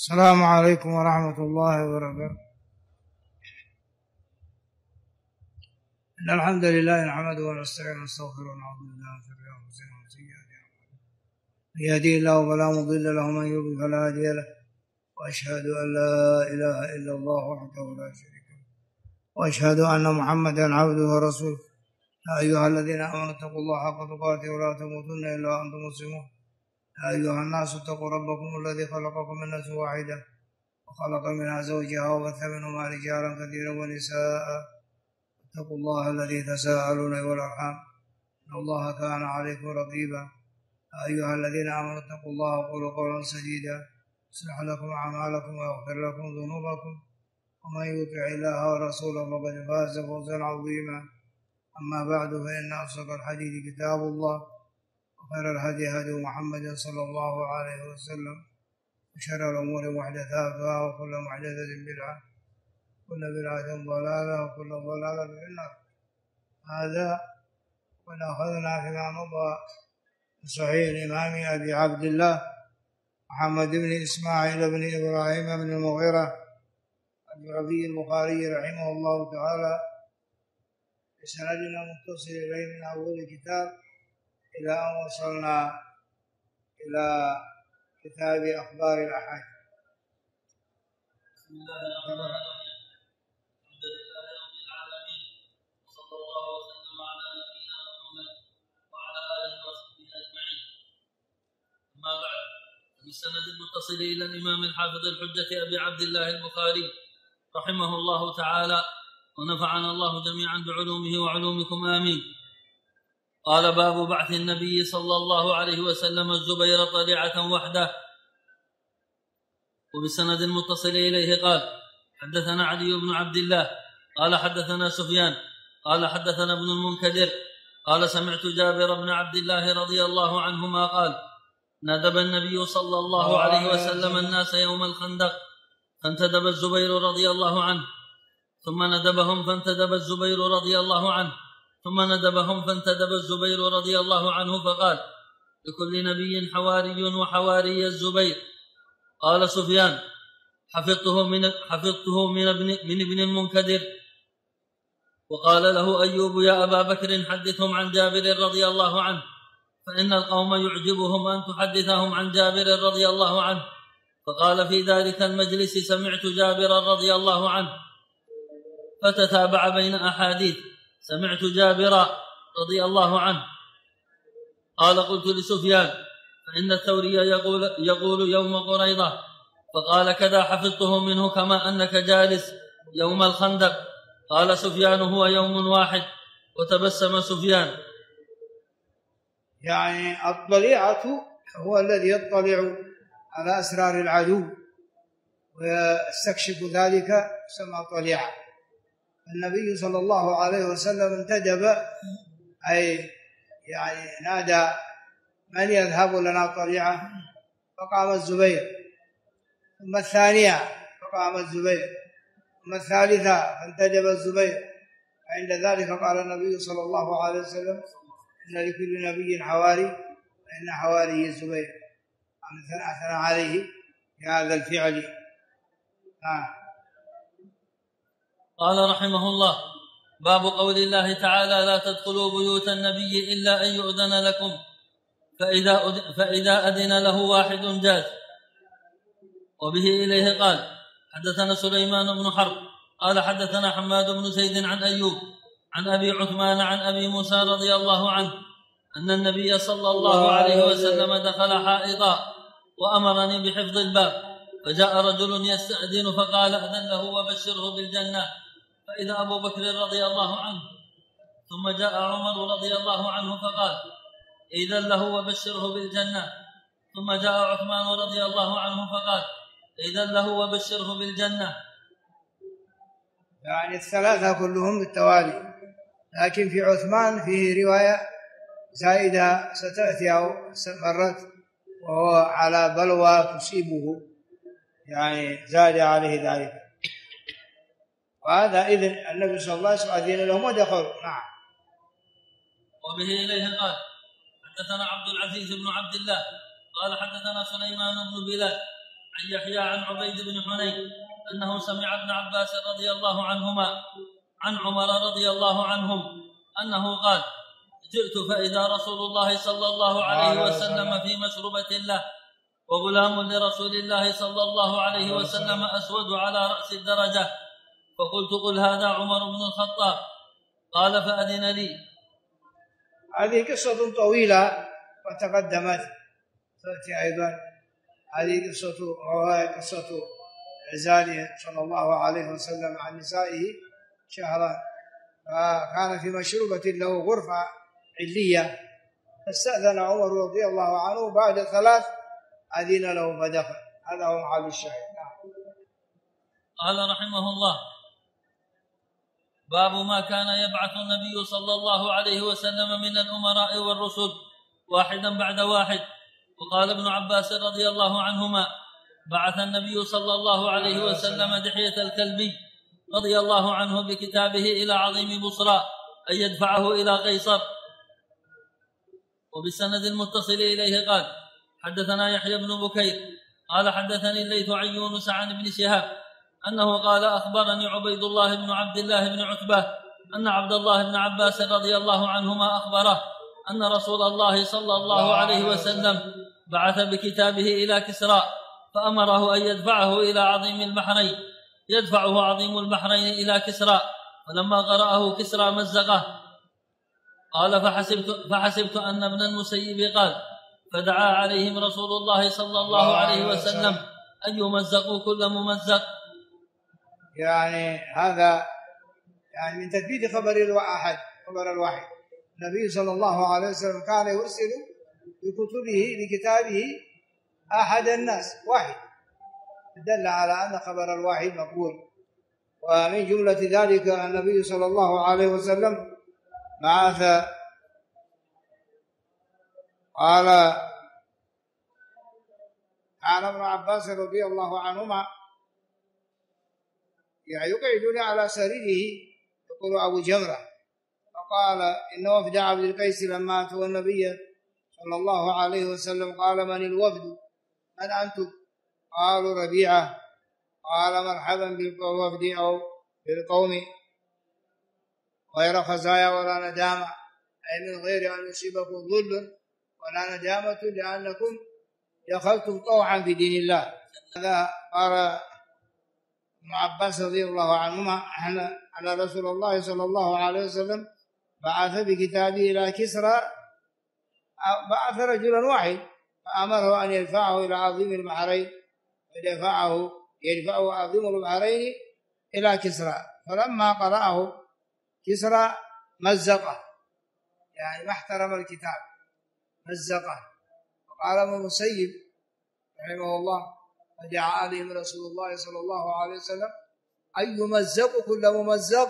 السلام عليكم ورحمة الله وبركاته. إن الحمد لله نحمده ونستعينه ونستغفره ونعوذ بالله من شرور أنفسنا ومن سيئات أعمالنا. من يهده الله فلا مضل له ومن يضلل فلا هادي له، وأشهد أن لا إله إلا الله وحده لا شريك له، وأشهد أن محمدا عبده ورسوله. يا أيها الذين آمنوا اتقوا الله حق تقاته ولا تموتن إلا وأنتم مسلمون. يا أيها الناس اتقوا ربكم الذي خلقكم من نفس واحدة وخلق منها زوجها وبث منهما رجالا كثيرا ونساء. اتقوا الله الذي تساءلون والأرحام إن الله كان عليكم رقيبا. يا أيها الذين آمنوا اتقوا الله وقولوا قولا سديدا يصلح لكم أعمالكم ويغفر لكم ذنوبكم، ومن يطع الله ورسوله فقد فاز فوزا عظيما. أما بعد، فإن أصدق الحديث كتاب الله، وخير الهدي هدي محمد صلى الله عليه وسلم، وشر الأمور محدثاتها، وكل محدثة بدعة، وكل بدعة ضلالة، وكل ضلالة في النار. هذا قد أخذنا فيما مضى من صحيح الإمام أبي عبد الله محمد بن إسماعيل بن إبراهيم بن المغيرة الجعفي البخاري رحمه الله تعالى بسندنا متصل إليه من أول الكتاب إلى أن وصلنا إلى كتاب أخبار الأحاديث. بسم الله الرحمن الرحيم. الحمد لله رب العالمين، وصلى الله وسلم على نبينا محمد وعلى آله وصحبه أجمعين. أما بعد، بالسند المتصل إلى الإمام الحافظ الحجة أبي عبد الله البخاري رحمه الله تعالى، ونفعنا الله جميعا بعلومه وعلومكم آمين. قال: باب بعث النبي صلى الله عليه وسلم الزبير طليعة وحده. وبالسند المتصل إليه قال: حدثنا علي بن عبد الله قال حدثنا سفيان قال حدثنا ابن المنكدر قال: سمعت جابر بن عبد الله رضي الله عنهما قال: ندب النبي صلى الله عليه وسلم الناس يوم الخندق، فانتدب الزبير رضي الله عنه، ثم ندبهم فانتدب الزبير رضي الله عنه، ثم ندبهم فانتدب الزبير رضي الله عنه، فقال: لكل نبي حواري وحواري الزبير. قال سفيان: حفظته من ابن المنكدر. وقال له أيوب: يا أبا بكر حدثهم عن جابر رضي الله عنه، فإن القوم يعجبهم أن تحدثهم عن جابر رضي الله عنه. فقال في ذلك المجلس: سمعت جابر رضي الله عنه، فتتابع بين أحاديث: سمعت جابر رضي الله عنه. قال: قلت لسفيان: فإن الثوري يقول يوم قريضة، فقال: كذا حفظته منه كما أنك جالس يوم الخندق. قال سفيان: هو يوم واحد. وتبسم سفيان. يعني الطليعة هو الذي يطلع على أسرار العدو ويستكشف ذلك، سمى طليعة. النبي صلى الله عليه وسلم انتدب، أي يعني نادى: من يذهب لنا طليعة؟ فقام الزبير، ثم الثانية فقام الزبير، ثم الثالثة فانتدب الزبير. عند ذلك قال النبي صلى الله عليه وسلم: إن لكل نبي حواري، فإن حواري الزبير. أثنى عليه بهذا الفعل. قال رحمه الله: باب قول الله تعالى: لا تدخلوا بيوت النبي إلا أن يؤذن لكم، فإذا أذن له واحد جاز. وبه إليه قال: حدثنا سليمان بن حرب قال حدثنا حماد بن زيد عن أيوب عن أبي عثمان عن أبي موسى رضي الله عنه أن النبي صلى الله عليه وسلم دخل حائطا وأمرني بحفظ الباب، فجاء رجل يستأذن فقال: أذن له وبشره بالجنة، فإذا أبو بكر رضي الله عنه، ثم جاء عمر رضي الله عنه فقال: إذن له وبشره بالجنة، ثم جاء عثمان رضي الله عنه فقال: إذن له وبشره بالجنة. يعني الثلاثة كلهم بالتوالي، لكن في عثمان فيه رواية زائدة ستأتي أو مرت، وهو على بلوى تصيبه، يعني زاد عليه ذلك. وهذا إذن النبي صلى الله عليه وسلم أذن لهم ودخلوا. نعم. وبه إليه قال: حدثنا عبد العزيز بن عبد الله قال حدثنا سليمان بن بلال عن يحيى عن عبيد بن حنين أنه سمع ابن عباس رضي الله عنهما عن عمر رضي الله عنهم أنه قال: جئت فإذا رسول الله صلى الله عليه وسلم في مشربة له وغلام لرسول الله صلى الله عليه وسلم أسود على رأس الدرجة، فقلت: قل هذا عمر بن الخطاب. قال: فأذن لي. هذه قصة طويلة وتقدمت تأتي أيضا. هذه قصة عزاله صلى الله عليه وسلم عن نسائه شهرا، فكان في مشروبة له غرفة علية، فاستأذن عمر رضي الله عنه بعد 3 أذن له فدخل. هذا هو محل الشاهد. قال رحمه الله: باب ما كان يبعث النبي صلى الله عليه وسلم من الأمراء والرسل واحدا بعد واحد. وقال ابن عباس رضي الله عنهما: بعث النبي صلى الله عليه وسلم دحية الكلبي رضي الله عنه بكتابه إلى عظيم بصرى أن يدفعه إلى قيصر. وبالسند المتصل إليه قال: حدثنا يحيى بن بكير قال حدثني الليث عن يونس عن ابن شهاب أنه قال: أخبرني عبيد الله بن عبد الله بن عتبة أن عبد الله بن عباس رضي الله عنهما أخبره أن رسول الله صلى الله عليه وسلم بعث بكتابه إلى كسرى فأمره أن يدفعه إلى عظيم البحرين، يدفعه عظيم البحرين إلى كسرى، فلما قرأه كسرى مزقه. قال: فحسبت أن ابن المسيب قال: فدعا عليهم رسول الله صلى الله عليه وسلم أن يمزقوا كل ممزق. يعني هذا يعني من تثبيت خبر الوحي. النبي صلى الله عليه وسلم كان يرسل بكتبه بكتابه أحد الناس واحد، دل على أن خبر الوحي مقبول. ومن جملة ذلك النبي صلى الله عليه وسلم بعث، قال عن ابن عباس رضي الله عنهما يقعدون على سريره، يقول أبو جمرة، فقال: إن وفد عبد القيس لما أتوا النبي صلى الله عليه وسلم قال: من الوفد؟ من أنتم؟ قالوا: ربيعة. قال: مرحبا بالوفد أو بالقوم غير خزايا ولا ندامة، أي من غير أن يصيبكم ذل ولا ندامة لأنكم دخلتم طوعا في دين الله. هذا قال ابن عباس رضي الله عنهما أن رسول الله صلى الله عليه وسلم بعث بكتابه إلى كسرى، بعث رجلا واحد فأمره أن يدفعه إلى عظيم البحرين، يدفعه عظيم البحرين إلى كسرى، فلما قرأه كسرى مزقه، يعني ما احترم الكتاب، مزقه. وقال ابن المسيب رحمه الله: فدعا عليهم رسول الله صلى الله عليه وسلم أن يمزقوا كل ممزق،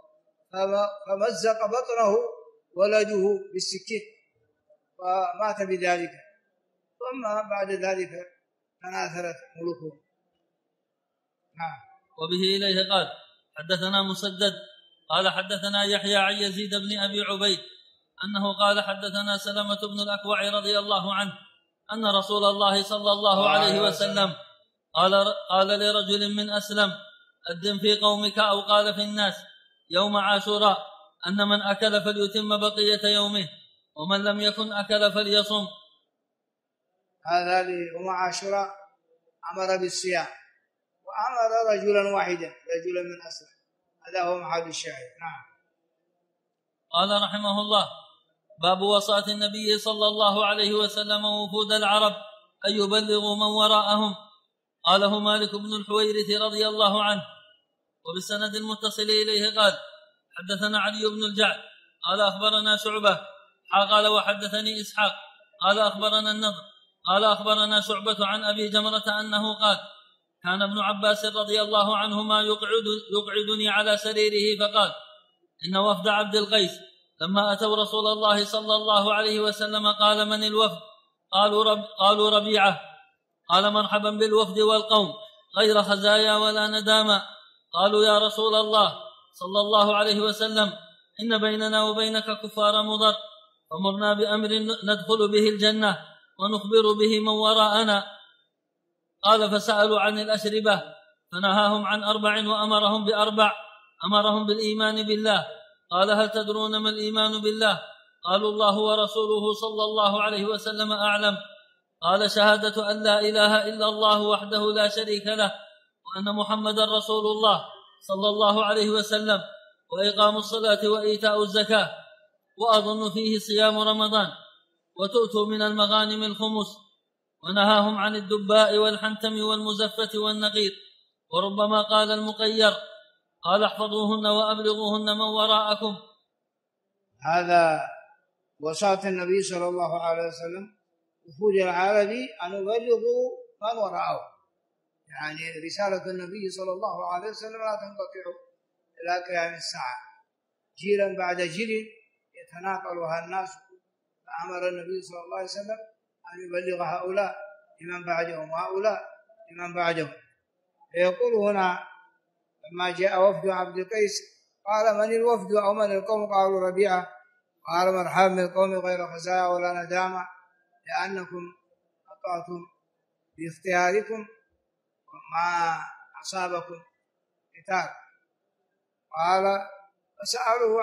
فمزق بطنه ولده بالسكين فمات بذلك. ثم بعد ذلك تناثرت ملوكه. نعم. وبه إليه قال: حدثنا مسدد قال حدثنا يحيى عن يزيد بن أبي عبيد أنه قال: حدثنا سلمة بن الأكوع رضي الله عنه أن رسول الله صلى الله عليه وسلم قال لرجل من أسلم: أذن في قومك، أو قال في الناس يوم عاشوراء أن من أكل فليتم بقية يومه، ومن لم يكن أكل فليصم. هذا ليوم عاشوراء أمر بالصيام، وأمر رجلا واحدا، رجلا من أسلم. هذا هو محل الشاهد. نعم. قال رحمه الله: باب وصاة النبي صلى الله عليه وسلم وفود العرب أن يبلغوا من وراءهم. قاله مالك بن الحويرث رضي الله عنه. وبالسند المتصل إليه قال: حدثنا علي بن الجعد قال أخبرنا شعبة قال وحدثني إسحاق قال أخبرنا النضر قال أخبرنا شعبة عن أبي جمرة أنه قال: كان ابن عباس رضي الله عنهما يقعدني على سريره، فقال: إن وفد عبد القيس لما أتوا رسول الله صلى الله عليه وسلم قال: من الوفد؟ قالوا: ربيعة. قال: مرحبا بالوفد والقوم غير خزايا ولا ندامة. قالوا: يا رسول الله صلى الله عليه وسلم، إن بيننا وبينك كفار مضر، فمرنا بأمر ندخل به الجنة ونخبر به من وراءنا. قال فسألوا عن الأشربة فنهاهم عن 4 وأمرهم ب4. أمرهم بالإيمان بالله. قال هل تدرون ما الإيمان بالله؟ قالوا الله ورسوله صلى الله عليه وسلم أعلم. قال شهادة أن لا إله إلا الله وحده لا شريك له وأن محمدا رسول الله صلى الله عليه وسلم، وإقام الصلاة وإيتاء الزكاة، وأظن فيه صيام رمضان، وتؤتوا من المغانم الخمس. ونهاهم عن الدباء والحنتم والمزفة والنقير. وربما قال المقير قال احفظوهن وأبلغوهن من وراءكم. هذا وصاة النبي صلى الله عليه وسلم وفود العرب أن يبلغوا من وراءه، يعني رسالة النبي صلى الله عليه وسلم لا تنقطع إلى قيام الساعة، جيلا بعد جيل يتناقلها الناس. فأمر النبي صلى الله عليه وسلم أن يبلغ هؤلاء لمن بعدهم وهؤلاء لمن بعدهم. فيقول هنا لما جاء وفد عبد القيس قال من الوفد أو من القوم؟ قالوا ربيعة. قال مرحبا بالقوم غير خزايا ولا ندامة، لأنكم أطعتم باختياركم ما أصابكم قتال. قال فسألوه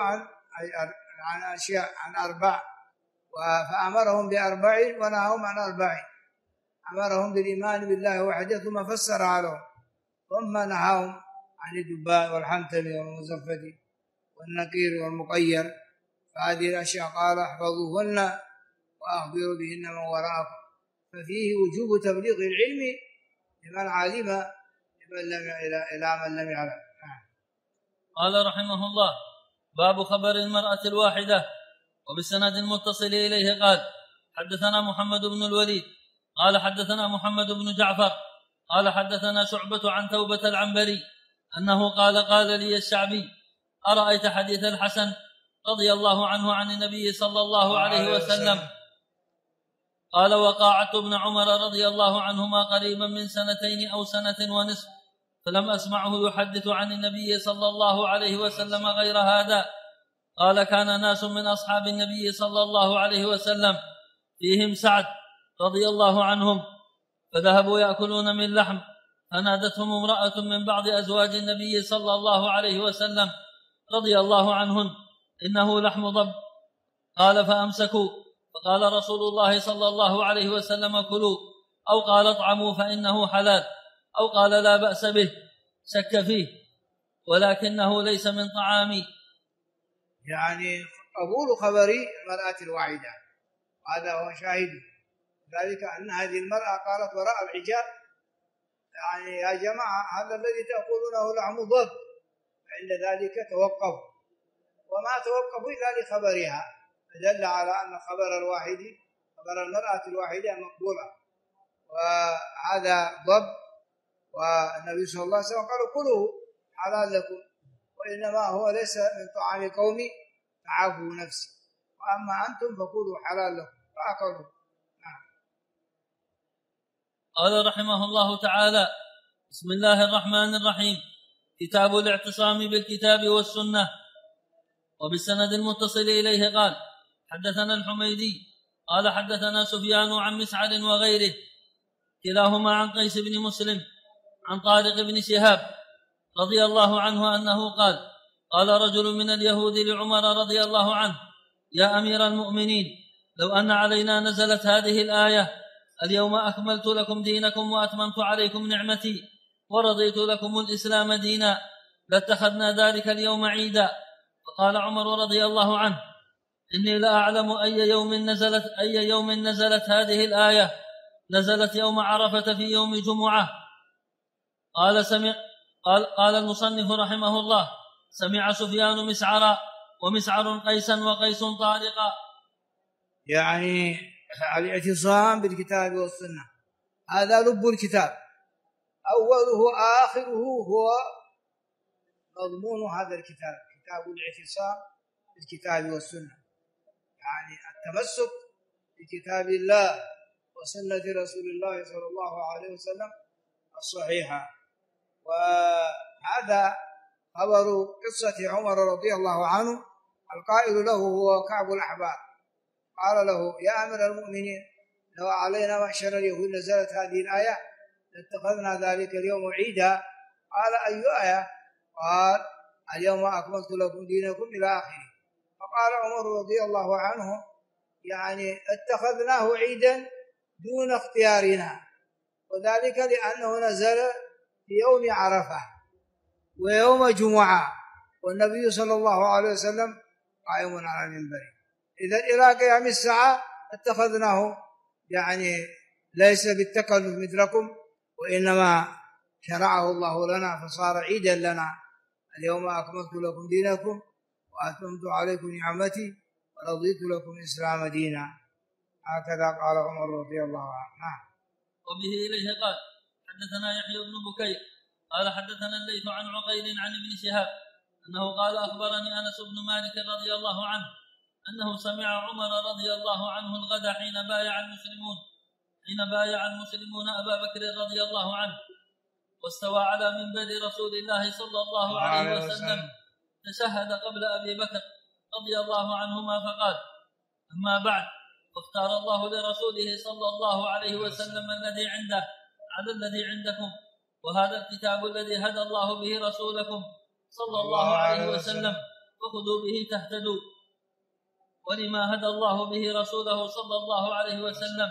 عن أشياء عن 4 فأمرهم ب4 ونهاهم عن 4. أمرهم بالإيمان بالله وحده ثم فسر عليهم، ثم نهاهم عن الدباء والحنتم والمزفة والنقير والمقير. فهذه الأشياء قال احفظوهن وأخبروا بهن من وراءكم. ففيه وجوب تبليغ العلم لمن علم إلى من لم يعلم. قال رحمه الله باب خبر المرأة الواحدة. وبالسند المتصل إليه قال حدثنا محمد بن الوليد قال حدثنا محمد بن جعفر قال حدثنا شعبة عن توبة العنبري أنه قال لي الشعبي أرأيت حديث الحسن رضي الله عنه عن النبي صلى الله عليه وسلم؟ قال وقاعدت ابن عمر رضي الله عنهما قريبا من 2 أو 1 ونصف، فلم أسمعه يحدث عن النبي صلى الله عليه وسلم غير هذا. قال كان ناس من أصحاب النبي صلى الله عليه وسلم فيهم سعد رضي الله عنهم، فذهبوا يأكلون من لحم، فنادتهم امرأة من بعض أزواج النبي صلى الله عليه وسلم رضي الله عنهن إنه لحم ضب. قال فأمسكوا، فقال رسول الله صلى الله عليه وسلم كلوا، أو قال اطعموا فإنه حلال، أو قال لا بأس به، شك فيه ولكنه ليس من طعامي. يعني قبول خبر المرأة الواحدة هذا هو شاهد ذلك أن هذه المرأة قالت وراء الحجاب يعني يا جماعة هذا الذي تأكلونه لحم ضب، فعند ذلك توقفوا، وما توقفوا إلا لخبرها، فدل على أن خبر المرأة الواحدة مقبولة. وهذا ضب، والنبي صلى الله عليه وسلم قال كلوا حلال لكم، وإنما هو ليس من طعام قومي فعافوا نفسي، وأما أنتم فكلوا حلال لكم فأكلوا. قال رحمه الله تعالى بسم الله الرحمن الرحيم. كتاب الاعتصام بالكتاب والسنة. وبالسند المتصل إليه قال حدثنا الحميدي قال حدثنا سفيان عن مسعر وغيره كلاهما عن قيس بن مسلم عن طارق بن شهاب رضي الله عنه أنه قال رجل من اليهود لعمر رضي الله عنه يا أمير المؤمنين لو أن علينا نزلت هذه الآية اليوم أكملت لكم دينكم وأتممت عليكم نعمتي ورضيت لكم الإسلام دينا لاتخذنا ذلك اليوم عيدا. فقال عمر رضي الله عنه إني لا أعلم أي يوم نزلت هذه الآية. نزلت يوم عرفة في يوم جمعة. قال المصنف رحمه الله سمع سفيان مسعرا ومسعر قيسا وقيس طارقا. يعني الاعتصام بالكتاب والسنة هذا لب الكتاب، أوله آخره هو مضمون هذا الكتاب، كتاب الاعتصام بالكتاب والسنة، يعني التمسك بكتاب الله وسنة رسول الله صلى الله عليه وسلم الصحيحة. وهذا خبر قصة عمر رضي الله عنه، القائل له هو كعب الأحبار، قال له يا أمير المؤمنين لو علينا معشر اليهود نزلت هذه الآية اتخذنا ذلك اليوم عيدا. قال أي آية؟ قال اليوم أكملت لكم دينكم إلى آخره. فقال عمر رضي الله عنه يعني اتخذناه عيدا دون اختيارنا، وذلك لأنه نزل في يوم عرفة ويوم جمعة والنبي صلى الله عليه وسلم قائم على المنبر. إذا إلى قيام الساعة اتخذناه يعني ليس بالتكلف مثلكم، وإنما شرعه الله لنا فصار عيدا لنا. اليوم أكملت لكم دينكم وأتممت عليكم نعمتي ورضيت لكم الإسلام دينا. هكذا قال عمر رضي الله عنه. وبه إليه قال حدثنا يحيى بن بكير قال حدثنا الليث عن عقيل عن ابن شهاب أنه قال أخبرني أنس بن مالك رضي الله عنه أنه سمع عمر رضي الله عنه الغد حين بايع المسلمون أبا بكر رضي الله عنه، واستوى على منبر رسول الله صلى الله عليه وسلم، تشهد قبل أبي بكر رضي الله عنهما فقال: أما بعد، فاختار الله لرسوله صلى الله عليه وسلم الذي عنده على الذي عندكم، وهذا الكتاب الذي هدى الله به رسولكم صلى الله عليه وسلم، فخذوا به تهتدوا. ولما هدى الله به رسوله صلى الله عليه وسلم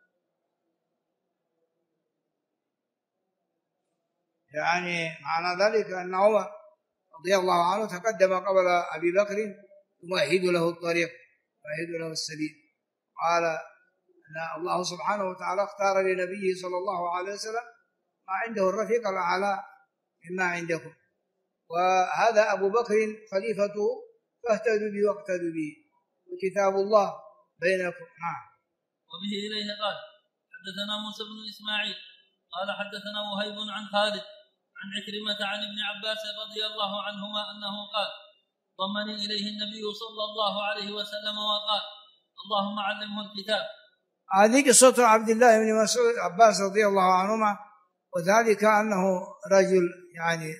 يعني معنى ذلك أن عمر رضي الله عنه تقدم قبل أبي بكر يمهد له الطريق ويمهد له السبيل. قال أن الله سبحانه وتعالى اختار لنبيه صلى الله عليه وسلم ما عنده الرفيق الأعلى مما عندكم، وهذا أبو بكر خليفته فاهتدوا به واقتدوا به، وكتاب الله بينكم. وبه إليه قال حدثنا موسى بن إسماعيل قال حدثنا وهيب عن خالد عن عكرمة عن ابن عباس رضي الله عنهما أنه قال: ضمني إليه النبي صلى الله عليه وسلم وقال: اللهم علمه الكتاب. هذه قصة عبد الله بن مسعود عباس رضي الله عنهما، وذلك أنه رجل يعني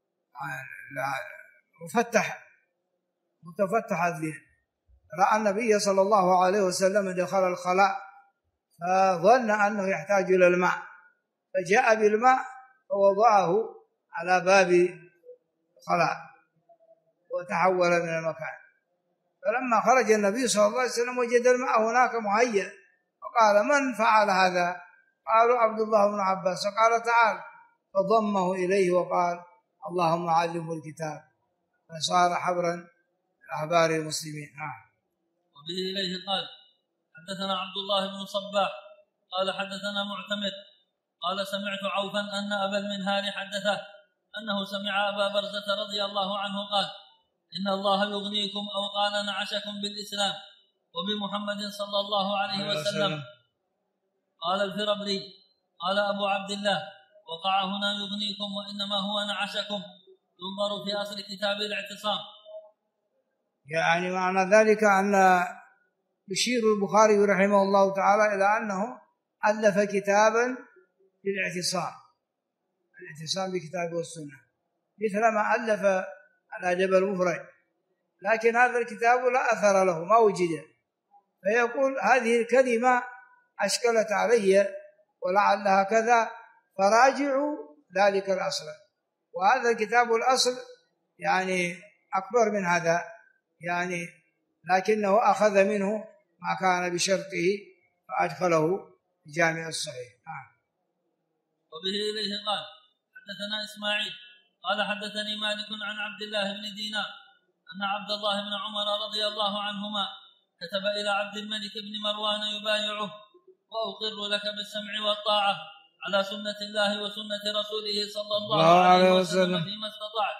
متفتح الذهن، رأى النبي صلى الله عليه وسلم دخل الخلاء فظن أنه يحتاج إلى الماء، فجاء بالماء فوضعه على باب الخلاء وتحول من المكان. فلما خرج النبي صلى الله عليه وسلم وجد الماء هناك مهيأ، فقال: من فعل هذا؟ قالوا: عبد الله بن عباس. فقال: تعال، فضمه إليه وقال: اللهم علمه الكتاب، فصار حبرا أحبار المسلمين. وبه إليه قال حدثنا عبد الله بن صباح قال حدثنا معتمر قال سمعت عوفا أن أبا المنهار حدثه أنه سمع أبا برزة رضي الله عنه قال: إن الله يغنيكم أو قال نعشكم بالإسلام وبمحمد صلى الله عليه وسلم. قال الفربري قال أبو عبد الله: وقع هنا يغنيكم وإنما هو نعشكم، ينظر في أصل كتاب الاعتصام. يعني معنى ذلك أن يشير البخاري رحمه الله تعالى إلى أنه ألف كتابا الاعتصام بكتاب والسنة، مثل ما ألف الأدب المفرد، لكن هذا الكتاب لا أثر له، ما وجد. فيقول: هذه الكلمة أشكلت علي ولعلها كذا، فراجعوا ذلك الأصل. وهذا الكتاب الأصل يعني أكبر من هذا يعني، لكنه أخذ منه ما كان بشرطه فأدخله في جامع الصحيح. وبه إليه قال حدثنا إسماعيل قال حدثني مالك عن عبد الله بن دينار أن عبد الله بن عمر رضي الله عنهما كتب إلى عبد الملك بن مروان يبايعه: وأقر لك بالسمع والطاعة على سنة الله وسنة رسوله صلى الله عليه وسلم فيما استطعت.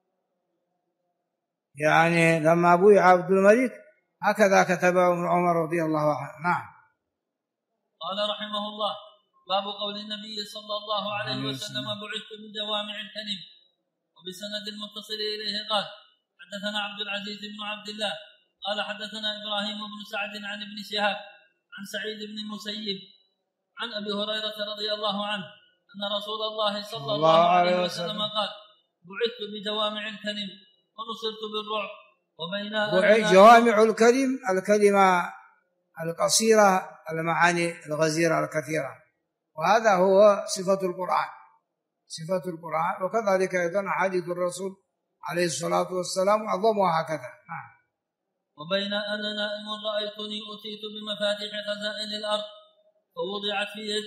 يعني لما بويع عبد الملك هكذا كتبه ابن عمر رضي الله عنه. قال رحمه الله: باب قول النبي صلى الله عليه وسلم: بعثت من جوامع الكلم. وبسند المتصل إليه قال حدثنا عبد العزيز بن عبد الله قال حدثنا إبراهيم بن سعد عن ابن شهاب عن سعيد بن المسيب عن أبي هريرة رضي الله عنه أن رسول الله صلى الله عليه وسلم قال: بعثت بجوامع الكلم ونصرت بالرعب وبين جوامع الكلمة القصيرة المعاني الغزيرة الكثيرة، وهذا هو صفة القرآن، صفة القرآن. وكذلك أيضا أحاديث الرسول عليه الصلاة والسلام معظمها هكذا. وبين أنا نائم رأيتني أتيت بمفاتيح خزائن الأرض فوضعت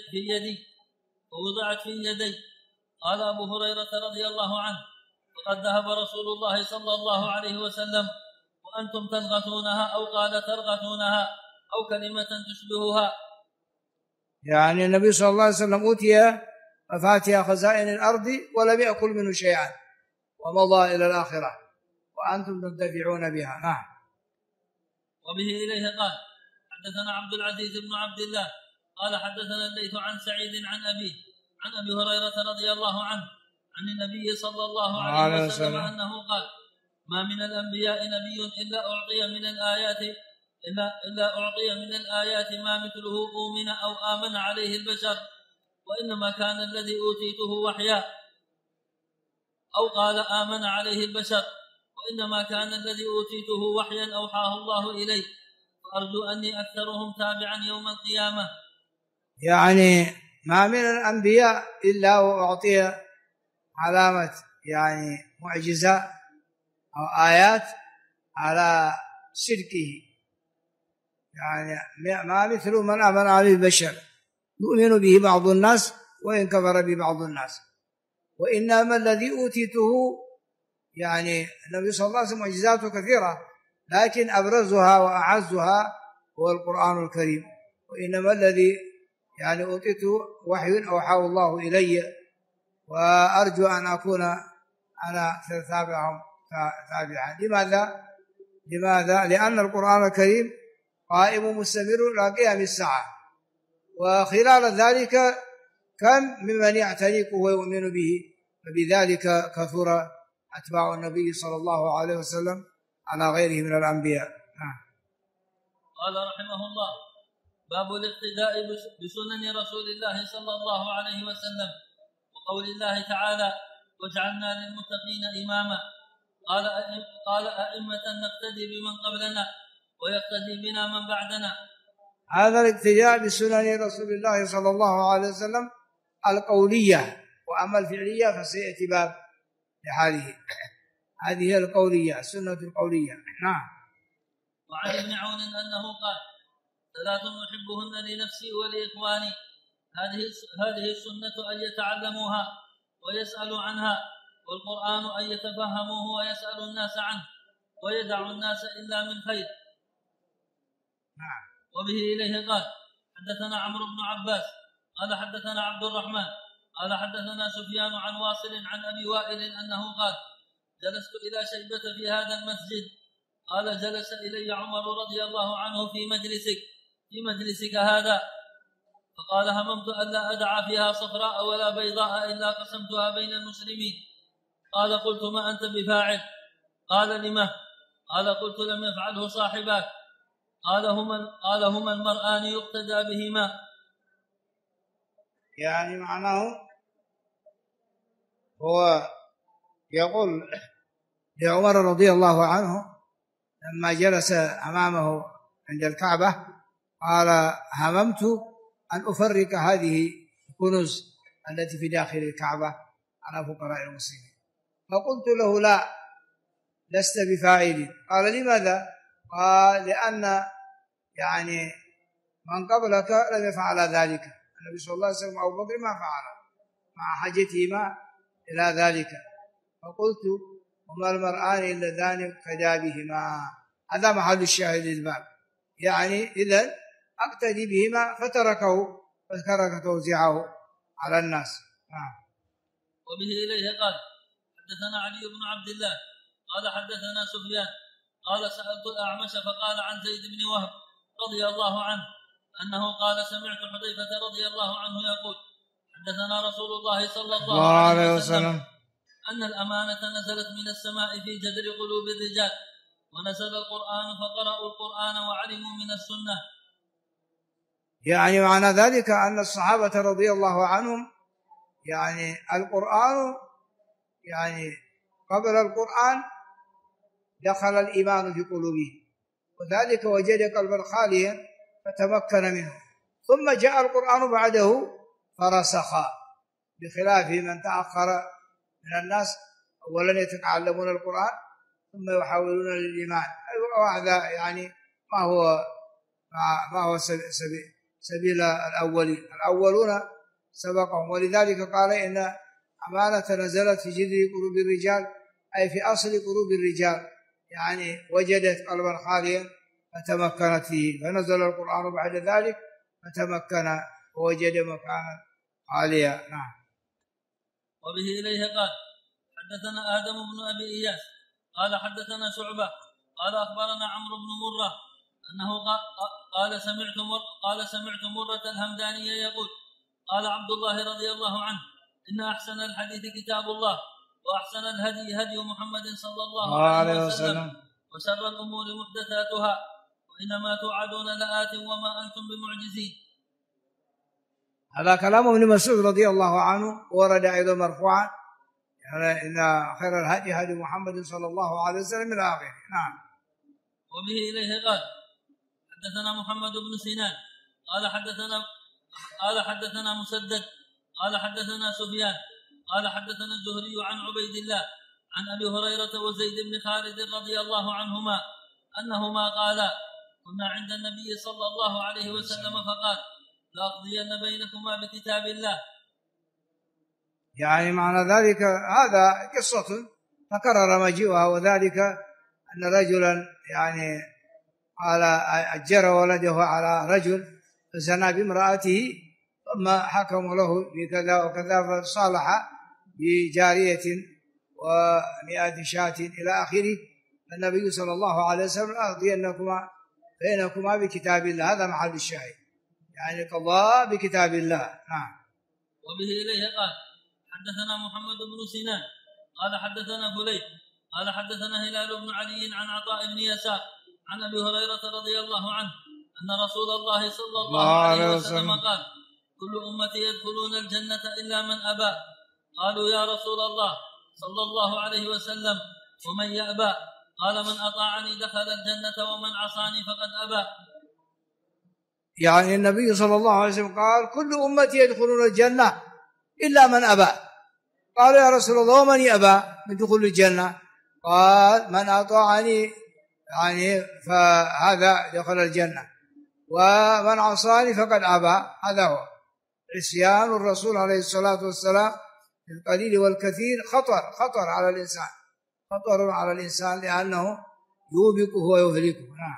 في يدي. قال أبو هريرة رضي الله عنه: وقد ذهب رسول الله صلى الله عليه وسلم وأنتم تنغثونها، أو قال ترغثونها، أو كلمة تشبهها. يعني النبي صلى الله عليه وسلم أوتي مفاتيح خزائن الأرض ولم يأكل منه شيئا ومضى إلى الآخرة وأنتم تنتفعون بها. وبه إليه قال: حدثنا عبد العزيز بن عبد الله قال حدثنا الليث عن سعيد عن أبيه عن أبي هريرة رضي الله عنه عن النبي صلى الله عليه وسلم أنه قال: ما من الأنبياء نبي إلا أعطي من الآيات ما مثله أؤمن أو آمن عليه البشر، وإنما كان الذي أوتيته وحيا، أو قال آمن عليه البشر، وإنما كان الذي أوتيته وحيا أوحاه الله إلي، فأرجو أني أكثرهم تابعا يوم القيامة. يعني ما من الأنبياء إلا وأعطي علامة يعني معجزة أو آيات على شركه، يعني ما مثل من آمن عليه البشر، يؤمن به بعض الناس وإن كفر به بعض الناس. وإنما الذي أوتيته يعني النبي صلى الله عليه وسلم معجزاته كثيرة، لكن أبرزها وأعزها هو القرآن الكريم. وإنما الذي يعني أوتيته وحي أوحاه الله إلي، وأرجو أن أكون أنا تابعهم تابعا. لماذا؟ لأن القرآن الكريم قائم مستمر إلى قيام الساعة، وخلال ذلك كم ممن يعتنقه ويؤمن به، فبذلك كثر أتباع النبي صلى الله عليه وسلم على غيره من الأنبياء. قال رحمه الله: باب الاقتداء بسنن رسول الله صلى الله عليه وسلم، وقول الله تعالى: واجعلنا للمتقين إماما. قال أئمة نقتدي بمن قبلنا ويقتدي بنا من بعدنا. هذا الاقتداء بسنن رسول الله صلى الله عليه وسلم القولية، وأما الفعلية فسيأتي باب لحاله. هذه هي القولية، السنة القولية. نعم. وعن ابن عون أنه قال: ثلاث أحبهن لنفسي ولإخواني، هذه السنة أن يتعلموها ويسألوا عنها، والقرآن أن يتفهموه ويسألوا الناس عنه ويدعوا الناس إلا من خير. نعم. وبه إليه قال: حدثنا عمرو بن عباس قال حدثنا عبد الرحمن قال حدثنا سفيان عن واصل عن أبي وائل أنه قال: جلست إلى شيبة في هذا المسجد. قال: جلس إلي عمر رضي الله عنه في مجلسك هذا، فقال: هممت ألا أدع فيها صفراء ولا بيضاء إلا قسمتها بين المسلمين. قال: قلت: ما أنت بفاعل؟ قال: لما؟ قال: قلت: لم يفعله صاحباك. قال: هما المرآن يقتدى بهما. يعني معناه هو يقول لعمر رضي الله عنه لما جلس أمامه عند الكعبة، قال: هممت أن أفرق هذه الكنوز التي في داخل الكعبة على فقراء المسلمين. فقلت له: لا، لست بفاعل. قال: لماذا؟ قال: لأن يعني من قبلك لم يفعل ذلك، النبي صلى الله عليه وسلم أبو بكر ما فعل مع حاجتهما إلى ذلك. فقلت: وما المرآن إلا ذان اقتدى بهما. هذا محل الشاهد للباب، يعني إذن أقتدي بهما، فترك توزيعه على الناس. وبه إليه قال: حدثنا علي بن عبد الله قال حدثنا سفيان قال: سألت الأعمش فقال عن زيد بن وهب رضي الله عنه أنه قال: سمعت حذيفة رضي الله عنه يقول: حدثنا رسول الله صلى الله عليه وسلم أن الأمانة نزلت من السماء في جذر قلوب الرجال، ونزل القرآن فقرأوا القرآن وعلموا من السنة. يعني معنى ذلك أن الصحابة رضي الله عنهم يعني القرآن، يعني قبل القرآن دخل الإيمان في قلوبهم، وذلك وجد قلبا خاليا فتمكن منه، ثم جاء القرآن بعده فرسخا، بخلاف من تأخر من الناس أولا يتعلمون القرآن ثم يحولون للإيمان، وهذا يعني ما هو سبيل الأولون سبقهم. ولذلك قال إن أمانة نزلت في جذر قلوب الرجال، أي في أصل قلوب الرجال، يعني وجدت قلبا خاليا فتمكنت فيه، فنزل القرآن بعد ذلك فتمكن ووجد مكانا خاليا. نعم. وبه إليه قال حدثنا آدم بن أبي إياس قال حدثنا شعبة قال أخبرنا عمرو بن مرة أنه قال سمعت مرة الهمداني يقول قال عبد الله رضي الله عنه إن أحسن الحديث كتاب الله وأحسن الهدي هدي محمد صلى الله عليه وسلم وشر الأمور محدثاتها وإنما توعدون لآت وما أنتم بمعجزين. هذا كلام ابن مسعود رضي الله عنه، ورد أيضا مرفوعا يعني إن خير الهدي هدي محمد صلى الله عليه وسلم إلى آخره. نعم. وبه إليه قال حدثنا محمد بن سنان قال حدثنا مسدد قال حدثنا سفيان قال حدثنا الزهري عن عبيد الله عن أبي هريرة وزيد بن خالد رضي الله عنهما أنهما قالا كنا عند النبي صلى الله عليه وسلم فقال لأقضين بينكما بكتاب الله. يعني معنى ذلك هذا قصة تكرر مجيئها، وذلك أن رجلا يعني أجر ولده على رجل فزنى بامرأته، ثم حكموا له بكذا وكذا، فصالح بجارية و100 شاة إلى آخره. النبي صلى الله عليه وسلم أقضينكما بينكما بكتاب الله، هذا محل الشاهد، يعني قضاء بكتاب الله. نعم. وبه إليه قال حدثنا محمد بن سنان قال حدثنا فليح قال حدثنا هلال بن علي عن عطاء بن يسار عن أبي هريرة رضي الله عنه أن رسول الله صلى الله عليه وسلم قال كل أمتي يدخلون الجنة إلا من أبى. قالوا يا رسول الله صلى الله عليه وسلم ومن يأبى؟ قال من أطاعني دخل الجنة ومن عصاني فقد أبى. يعني النبي صلى الله عليه وسلم قال كل أمتي يدخلون الجنة إلا من أبى. قال يا رسول الله ومن يأبى من دخول الجنة؟ قال من أطاعني يعني فهذا دخل الجنة، ومن عصاني فقد أبى. هذا هو عصيان الرسول عليه الصلاة والسلام القليل والكثير خطر على الإنسان لأنه يوبقه ويهلكه. نعم.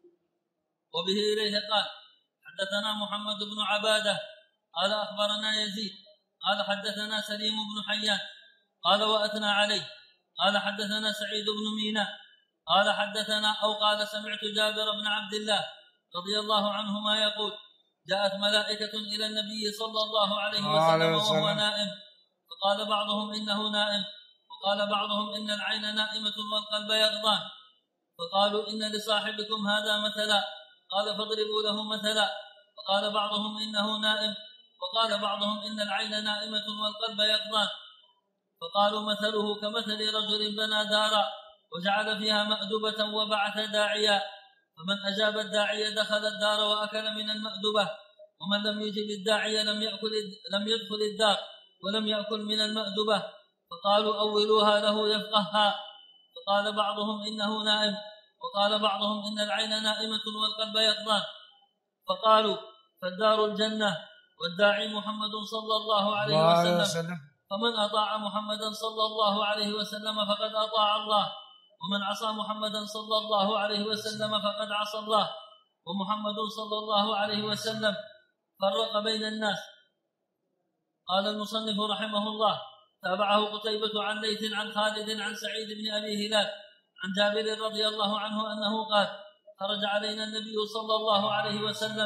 وبه إليه قال حدثنا محمد بن عبادة قال أخبرنا يزيد قال حدثنا سليم بن حيان قال وأثنى عليه قال حدثنا سعيد بن مينا قال حدثنا أو قال سمعت جابر بن عبد الله رضي الله عنهما يقول جاءت ملائكة إلى النبي صلى الله عليه وسلم وهو نائم، فقال بعضهم إنه نائم، وقال بعضهم إن العين نائمة والقلب يقظان، فقالوا إن لصاحبكم هذا مثلا، قال فاضربوا له مثلا، فقال بعضهم إنه نائم، وقال بعضهم إن العين نائمة والقلب يقظان، فقالوا مثله كمثل رجل بنى دارا وجعل فيها مأدبة وبعث داعيا، فمن أجاب الداعي دخل الدار وأكل من المأدبة، ومن لم يجب الداعي لم يدخل الدار ولم يأكل من المأدبة، فقالوا أولوها له يفقهها، فقال بعضهم إنه نائم، وقال بعضهم إن العين نائمة والقلب يقظان، فقالوا فالدار الجنة والداعي محمد صلى الله عليه وسلم، فمن أطاع محمدا صلى الله عليه وسلم فقد أطاع الله، ومن عصى محمدا صلى الله عليه وسلم فقد عصى الله، ومحمد صلى الله عليه وسلم فرق بين الناس. قال المصنف رحمه الله تابعه قتيبة عن ليث عن خالد عن سعيد بن أبي هلال عن جابر رضي الله عنه أنه قال خرج علينا النبي صلى الله عليه وسلم.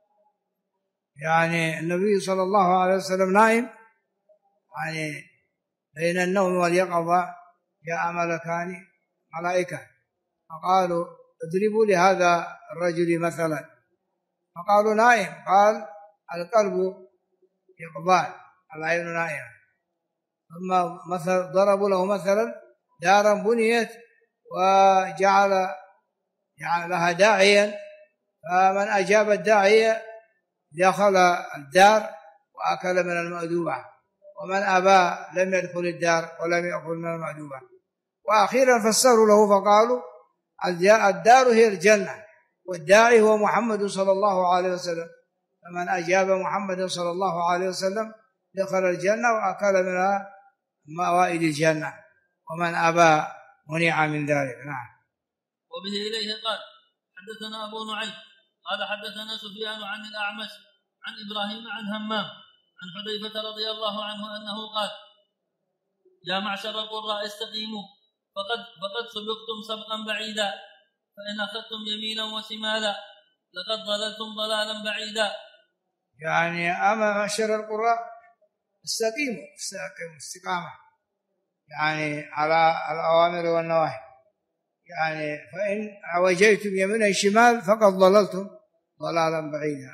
يعني النبي صلى الله عليه وسلم نائم، يعني بين النوم واليقظة جاء ملائكة فقالوا اضربوا لهذا الرجل مثلا، فقالوا نائم، قال القلب يقظان العين نائمة، ثم ضربوا له مثلا دارا بنيت وجعل لها داعيا، فمن أجاب الداعية دخل الدار وأكل من المأدوبة، ومن أبى لم يدخل الدار ولم يأكل من المأدوبة. وأخيرا فسروا له فقالوا الدار هي الجنة، والداعي هو محمد صلى الله عليه وسلم، فمن أجاب محمد صلى الله عليه وسلم دخل الجنة وأكل من موائد الجنة، ومن أبى منع من ذلك. نعم. وبه إليه قال حدثنا أبو نعيم قال حدثنا سفيان عن الأعمش عن إبراهيم عن همام عن حذيفة رضي الله عنه أنه قال يا معشر القراء استقيموا فقد سبقتم سبقا بعيدا، فإن أخذتم يمينا وشمالا لقد ضللتم ضلالا بعيدا. يعني أما معشر القراء استقيموا استقامة، يعني على الأوامر والنواهي، يعني فإن عوجيتم يمينا شمال فقد ضللتم ضلالا بعيدا.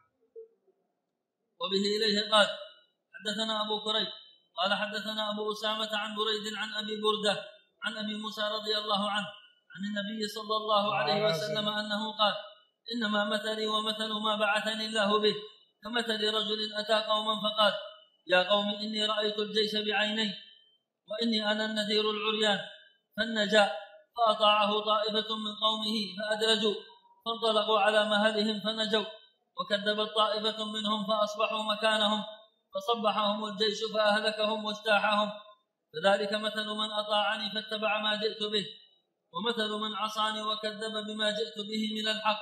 وبه إليه قال حدثنا أبو كريب قال حدثنا أبو أسامة عن بريد عن أبي بردة عن أبي موسى رضي الله عنه عن النبي صلى الله عليه وسلم أنه قال إنما مثلي ومثل ما بعثني الله به كمثل رجل أتى قوما فقال يا قوم إني رأيت الجيش بعيني وإني أنا النذير العريان، فالنجا فأطاعه طائفة من قومه فأدرجوا فانطلقوا على مهلهم فنجوا، وكذبت طائفة منهم فأصبحوا مكانهم فصبحهم الجيش فأهلكهم واجتاحهم. فذلك مثل من أطاعني فاتبع ما جئت به، ومثل من عصاني وكذب بما جئت به من الحق.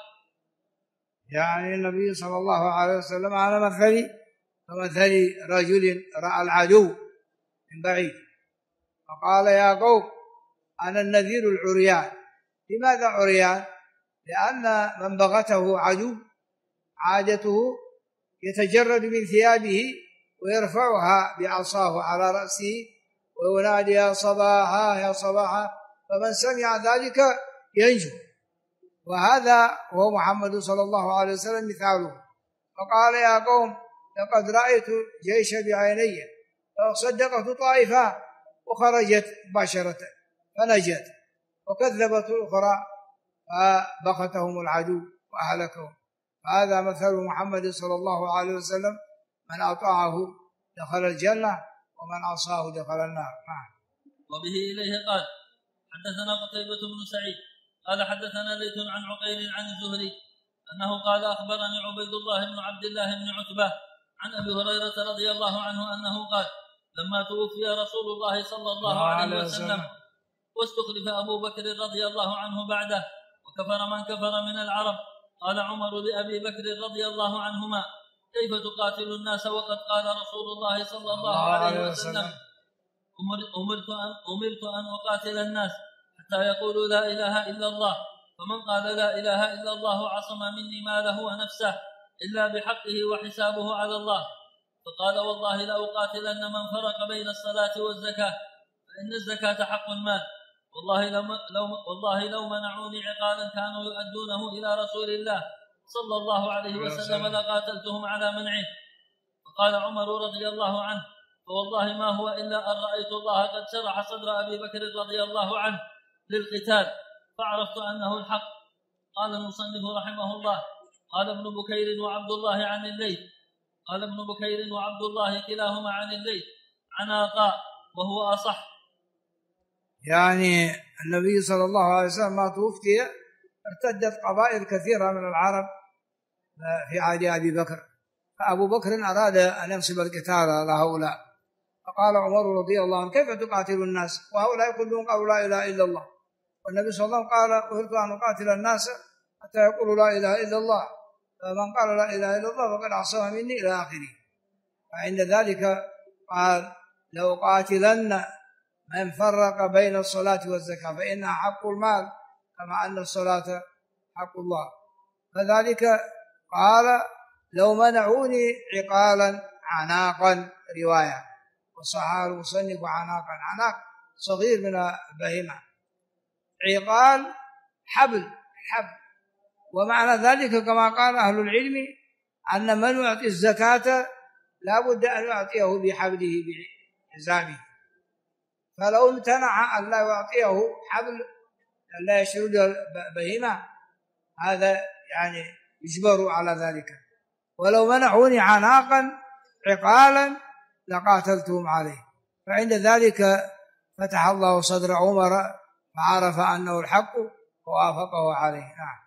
يعني النبي صلى الله عليه وسلم على كمثل رجل رأى العدو من بعيد فقال يا قوم أنا النذير العريان. لماذا عريان؟ لأن من بغته عدو عادته يتجرد من ثيابه ويرفعها بعصاه على رأسه وينادي يا صباحا يا صباحا، فمن سمع ذلك ينجو، وهذا هو محمد صلى الله عليه وسلم مثاله. فقال يا قوم لقد رأيت جيش بعيني، فصدقت طائفة وخرجت مباشرة فنجت، وكذبت الأخرى فبغتهم العدو وأهلكهم. فهذا مثل محمد صلى الله عليه وسلم، من أطاعه دخل الجنة ومن عصاه دخل النار. وبه إليه قال حدثنا قتيبة بن سعيد قال حدثنا ليث عن عقيل عن الزهري أنه قال أخبرني عبيد الله بن عبد الله بن عتبة عن أبي هريرة رضي الله عنه أنه قال لما توفي رسول الله صلى الله عليه وسلم واستخلف أبو بكر رضي الله عنه بعده وكفر من كفر من العرب، قال عمر لأبي بكر رضي الله عنهما كيف تقاتل الناس وقد قال رسول الله صلى الله عليه وسلم أمرت أن أقاتل الناس حتى يقولوا لا إله إلا الله، فمن قال لا إله إلا الله عصم مني ماله ونفسه إلا بحقه وحسابه على الله. فقال والله لأقاتلن من فرق بين الصلاة والزكاة، فإن الزكاة حق المال، والله لو منعوني عقالا كانوا يؤدونه إلى رسول الله صلى الله عليه وسلم لقاتلتهم على منعه. فقال عمر رضي الله عنه فوالله ما هو إلا أن رأيت الله قد شرح صدر أبي بكر رضي الله عنه للقتال فعرفت أنه الحق. قال المصنف رحمه الله قال ابن بكير وعبد الله عن الليث قال ابن بكير وعبد الله كلاهما عن الليث عن عطاء وهو أصح. يعني النبي صلى الله عليه وسلم ما توفي ارتدت قبائل كثيرة من العرب في عهد أبي بكر، فأبو بكر أراد أن ينصب القتال على هؤلاء، فقال عمر رضي الله عنه كيف تقاتل الناس وهؤلاء كلهم قالوا لا إله إلا الله، والنبي صلى الله عليه وسلم قال أمرت أن أقاتل الناس حتى يقولوا لا إله إلا الله، فمن قال لا إله إلا الله فقد عصم مني إلى آخره. فعند ذلك قال لو قاتلن من فرق بين الصلاة والزكاة فإنها حق المال كما أن الصلاة حق الله. فذلك قال لو منعوني عقالا عناقا رواية، وصحى المصنف عناق صغير من البهيمة، عقال حبل ومعنى ذلك كما قال أهل العلم أن من يعطي الزكاة لا بد أن يعطيه بحبله بحزامه، فلو امتنع أن لا يعطيه حبل لا يشرد بهيمة هذا يعني يجبر على ذلك. ولو منعوني عناقا عقالا لقاتلتهم عليه. فعند ذلك فتح الله صدر عمر فعرف أنه الحق ووافقه عليه. نعم.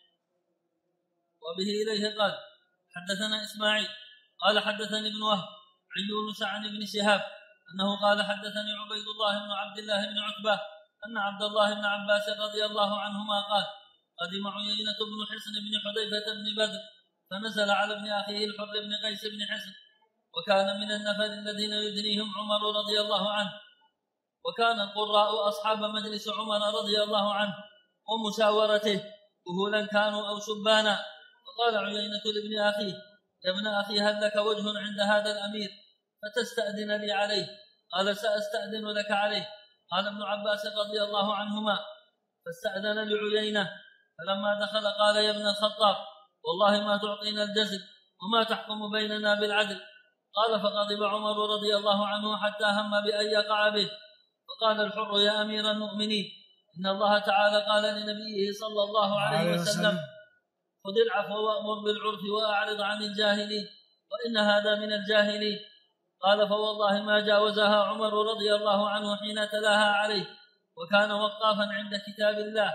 وبه إليه قال حدثنا إسماعيل قال حدثني ابن وهب عن يونس عن ابن شهاب أنه قال حدثني عبيد الله بن عبد الله بن عتبة أن عبد الله بن عباس رضي الله عنهما قال قدم عيينة بن حصن بن حذيفة بن بدر فنزل على ابن أخيه الحر بن قيس بن حصن وكان من النفر الذين يدنيهم عمر رضي الله عنه، وكان القراء أصحاب مجلس عمر رضي الله عنه ومشاورته كهولا كانوا أو شبانا. فقال عيينة لابن أخيه يا ابن أخي هل لك وجه عند هذا الأمير فتستأذن لي عليه؟ قال سأستأذن لك عليه. قال ابن عباس رضي الله عنهما فاستأذن لعيينة فلما دخل قال يا ابن الخطاب والله ما تعطينا الجزل وما تحكم بيننا بالعدل. قال فغضب عمر رضي الله عنه حتى هم بأن يقع به. فقال الحر يا أمير المؤمنين إن الله تعالى قال لنبيه صلى الله عليه وسلم خذ العفو وأمر بالعرف وأعرض عن الجاهلين وإن هذا من الجاهلين. قال فوالله ما جاوزها عمر رضي الله عنه حين تلاها عليه وكان وقافا عند كتاب الله.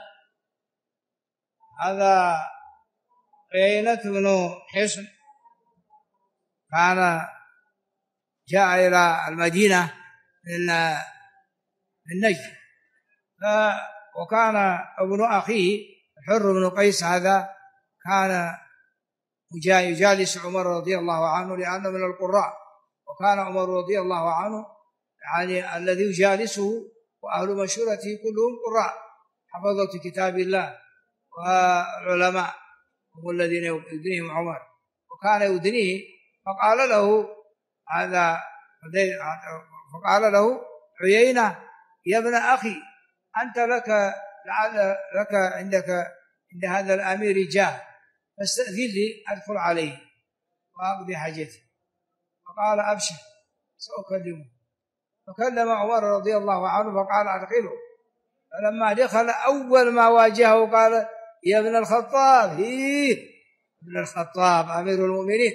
هذا عيينة بن حصن كان جاء إلى المدينة من نجد، وكان ابن أخيه الحر بن قيس هذا كان يجالس عمر رضي الله عنه لأنه من القراء، وكان عمر رضي الله عنه يعني الذي يجالسه وأهل مشورته كلهم قراء حفظة كتاب الله والعلماء هم الذين يدنيهم عمر، وكان يدنيه فقال له عيينة يا ابن أخي أنت لك عند هذا الأمير جاه فاستأذن لي أدخل عليه وأقضي حاجتي. فقال أبشر سأكلمه. فكلم عمر رضي الله عنه فقال أدخله. فلما دخل أول ما واجهه قال يا ابن الخطاب ابن الخطاب أمير المؤمنين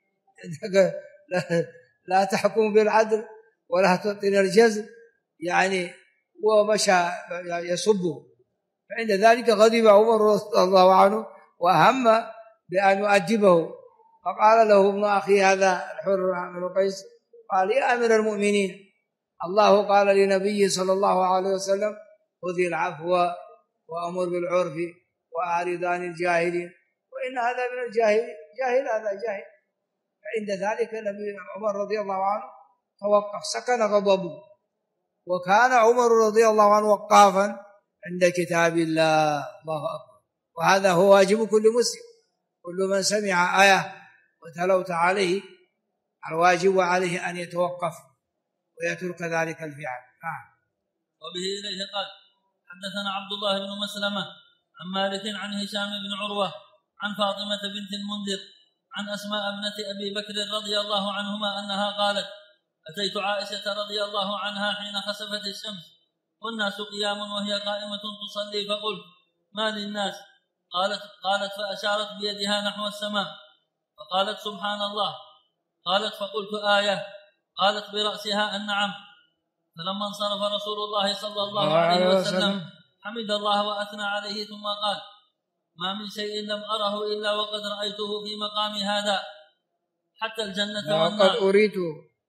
لا تحكم بالعدل ولا تعطينا الجزل يعني، ومشى يسبه. فعند ذلك غضب عمر رضي الله عنه وهم بأن يؤدبه. فقال له ابن أخي هذا الحر بن قيس قال يا أمير المؤمنين الله قال لنبيه صلى الله عليه وسلم خذ العفو وأمر بالعرف وأعرض عن الجاهلين وإن هذا من الجاهل هذا جاهل. فعند ذلك النبي عمر رضي الله عنه توقف سكن غضبه، وكان عمر رضي الله عنه وقافا عند كتاب الله. الله أكبر. وهذا هو واجب كل مسلم، كل من سمع آية وتلوت عليه الواجب عليه أن يتوقف ويترك ذلك الفعل. وبه إليه قال حدثنا عبد الله بن مسلمة عن مالك عن هشام بن عروة عن فاطمة بنت المنذر عن أسماء ابنة أبي بكر رضي الله عنهما أنها قالت أتيت عائشة رضي الله عنها حين خسفت الشمس والناس قيام وهي قائمة تصلي فقلت ما للناس؟ قالت فأشارت بيدها نحو السماء فقالت سبحان الله. قالت فقلت آية. قالت برأسها النعم. فلما انصرف رسول الله صلى الله عليه وسلم حمد الله وأثنى عليه ثم قال ما من شيء لم أره إلا وقد رأيته في مقام هذا حتى الجنة والنار. وقد أريته.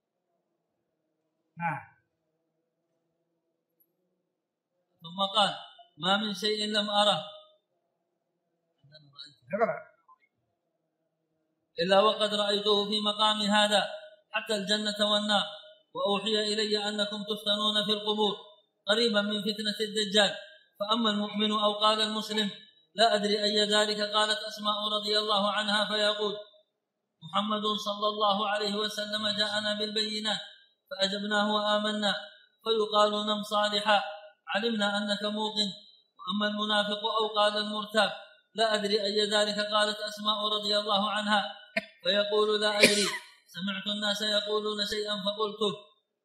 ثم قال ما من شيء لم أره إلا وقد رأيته في مقام هذا حتى الجنة والنار. وأوحي إلي أنكم تفتنون في القبور قريبا من فتنة الدجال. فأما المؤمن أو قال المسلم لا أدري أي ذلك. قالت أسماء رضي الله عنها فيقول محمد صلى الله عليه وسلم جاءنا بالبينات فأجبناه وآمنا. فيقال نم صالحا علمنا أنك موقن. وأما المنافق أو قال المرتاب لا أدري أي ذلك. قالت أسماء رضي الله عنها فيقول لا أدري سمعت الناس يقولون شيئا فقلته.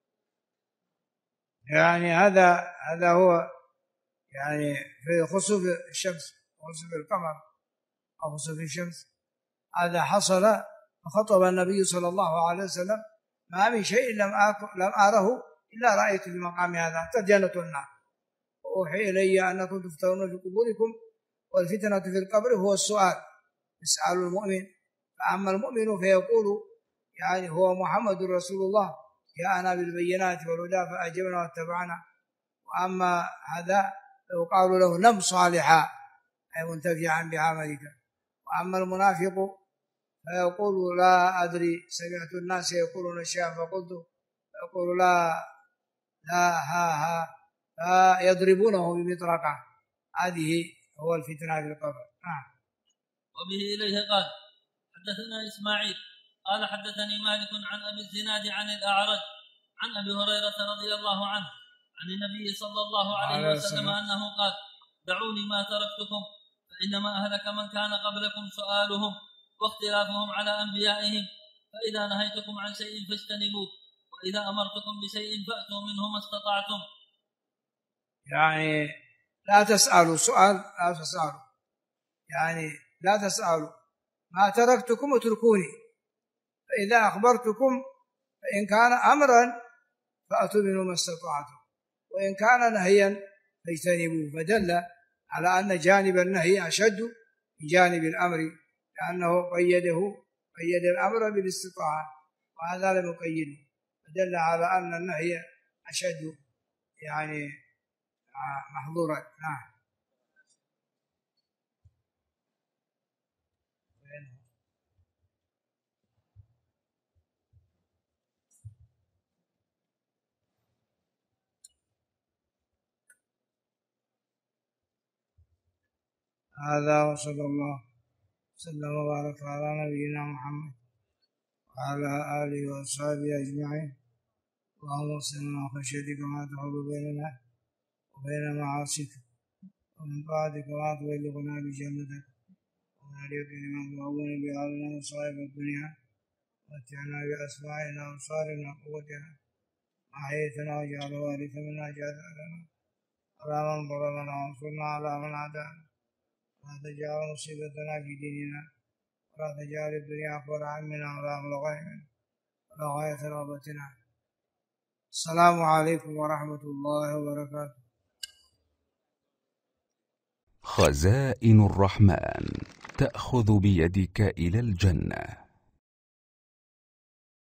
يعني هذا هو يعني في خسوف الشمس وخسوف القمر أو خسوف الشمس هذا حصل فخطب النبي صلى الله عليه وسلم: ما من شيء لم أره إلا رأيت في مقام هذا حتى الجنة والنار. وأوحي إلي أنكم تفتنون في قبوركم، والفتنة في القبر هو السؤال، يسأل المؤمن، فأما المؤمن فيقول يعني هو محمد رسول الله جاءنا بالبينات والهدى فأجبنا واتبعنا. وأما هذا فيقال له: نم صالحا، أي منتفعا بعملك. وأما المنافق فيقول: لا أدري، سمعت الناس يقولون شيئا فقلت، فيقول: لا ها فيضربونه بمطرقة. هذه هو الفتنة في القبر. وبه إليه قال: حدثنا إسماعيل قال حدثني مالك عن أبي الزناد عن الأعرج عن أبي هريرة رضي الله عنه عن النبي صلى الله عليه وسلم أنه قال: دعوني ما تركتكم، فإنما أهلك من كان قبلكم سؤالهم واختلافهم على أنبيائهم، فإذا نهيتكم عن شيء فاجتنبوه، وإذا أمرتكم بشيء فأتوا منه ما استطعتم. يعني لا تسألوا سؤال، لا تسألوا، يعني لا تسألوا ما تركتكم اتركوني، فإذا أخبرتكم فإن كان أمرا فأتوا منه ما استطعتم، وإن كان نهيا فاجتنبوه. فدل على أن جانب النهي أشد من جانب الأمر، لأنه قيد الأمر بالاستطاعة وهذا لم يقيده، فدل على أن النهي أشد يعني محظورا. نعم. هذا وصلى الله وسلم وبارك على نبينا محمد وعلى آله وأصحابه أجمعين. اللهم اغفر خشيتك ما تحول بيننا وبين معاصيك، ومن طاعتك ما تبلغنا بجنتك، ومن اليقين ما تهون به علينا مصائب الدنيا، ومتعنا بأسماعنا وأبصارنا وقوتنا ما أحييتنا واجعل الوارث منا، اجعل ثأرنا على من ظلمنا وانصرنا على من عادانا، ولا تجعل مصيبتنا في ديننا، ولا تجعل الدنيا أكبر همنا ولا مبلغ علمنا ولا غاية رغبتنا. السلام عليكم ورحمة الله وبركاته. خزائن الرحمن تأخذ بيدك إلى الجنة.